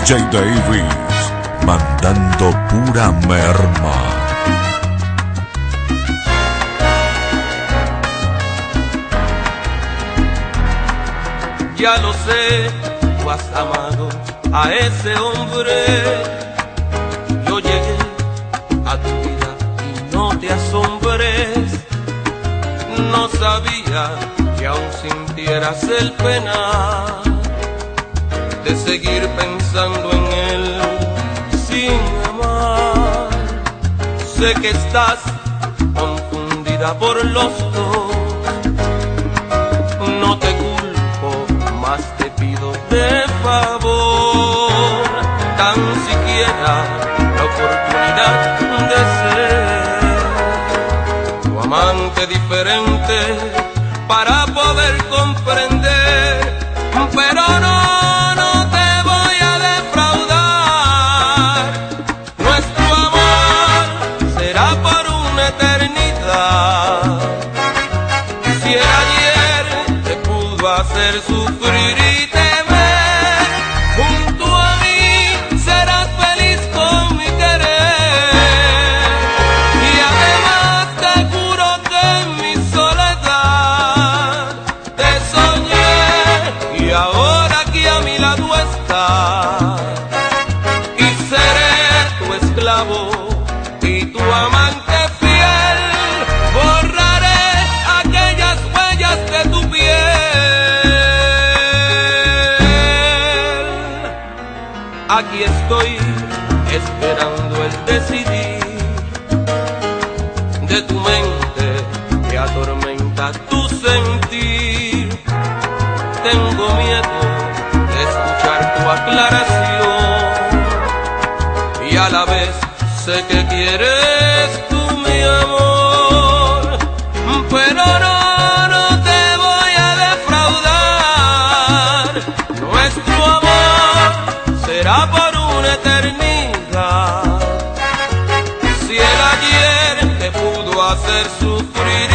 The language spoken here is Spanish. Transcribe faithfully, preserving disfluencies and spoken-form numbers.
J Davis, mandando pura merma. Ya lo sé, tú has amado a ese hombre. Yo llegué a tu vida y no te asombres. No sabía que aún sintieras el pena de seguir pensando en él sin amar. Sé que estás confundida por los dos. No te culpo, más te pido de favor, tan siquiera la oportunidad de ser tu amante diferente para poder comprender. Pero no, no te voy a defraudar. Nuestro amor será por una eternidad. Si el ayer te pudo hacer sufrir y temer, junto a mí serás feliz con mi querer. Y además te juro que en mi soledad te soñé y ahora aquí a mi lado estás. Y seré tu esclavo y tu amante fiel. Borraré aquellas huellas de tu piel. Aquí estoy esperando el decidir de tu mente que atormenta tu sentir. Tengo miedo de escuchar tu aclaración y a la vez sé que quieres tú mi amor. Pero no, no te voy a defraudar. Nuestro amor será por una eternidad. Si el ayer te pudo hacer sufrir